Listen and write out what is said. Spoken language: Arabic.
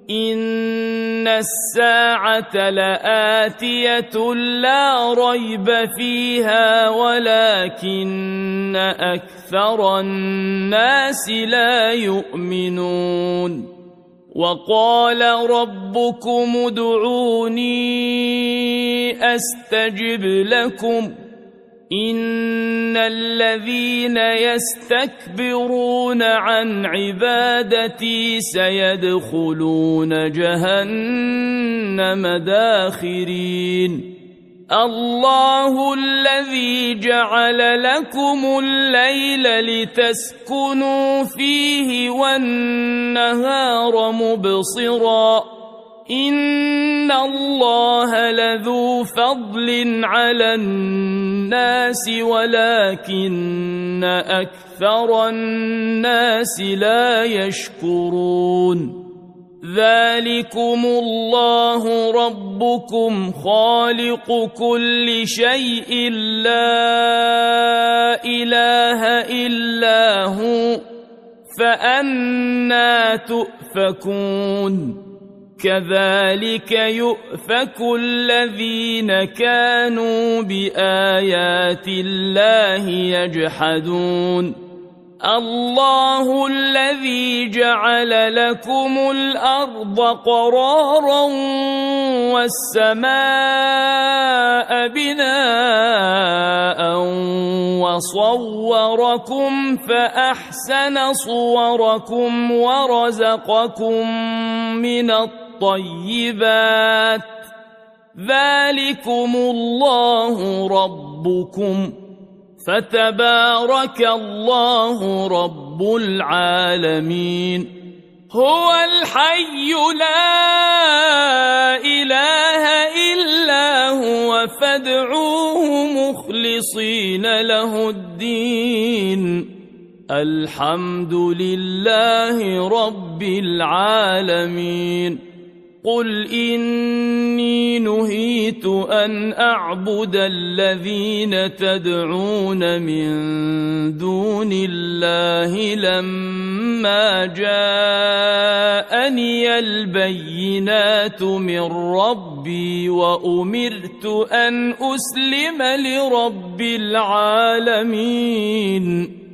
إن الساعة لآتية لا ريب فيها ولكن أكثر الناس لا يؤمنون وقال ربكم ادعوني أستجب لكم إن الذين يستكبرون عن عبادتي سيدخلون جهنم داخرين الله الذي جعل لكم الليل لتسكنوا فيه والنهار مبصرا إن الله لذو فضل على الناس ولكن أكثر الناس لا يشكرون ذلكم الله ربكم خالق كل شيء لا إله إلا هو فأنى تؤفكون كذلك يؤفك الذين كانوا بآيات الله يجحدون الله الذي جعل لكم الأرض قرارا والسماء بناء وصوركم فأحسن صوركم ورزقكم من الطيبات ذلكم الله ربكم فتبارك الله رب العالمين هو الحي لا إله إلا هو فادعوه مخلصين له الدين الحمد لله رب العالمين قل إني نهيت أن أعبد الذين تدعون من دون الله لما جاءني البينات من ربي وأمرت أن أسلم لرب العالمين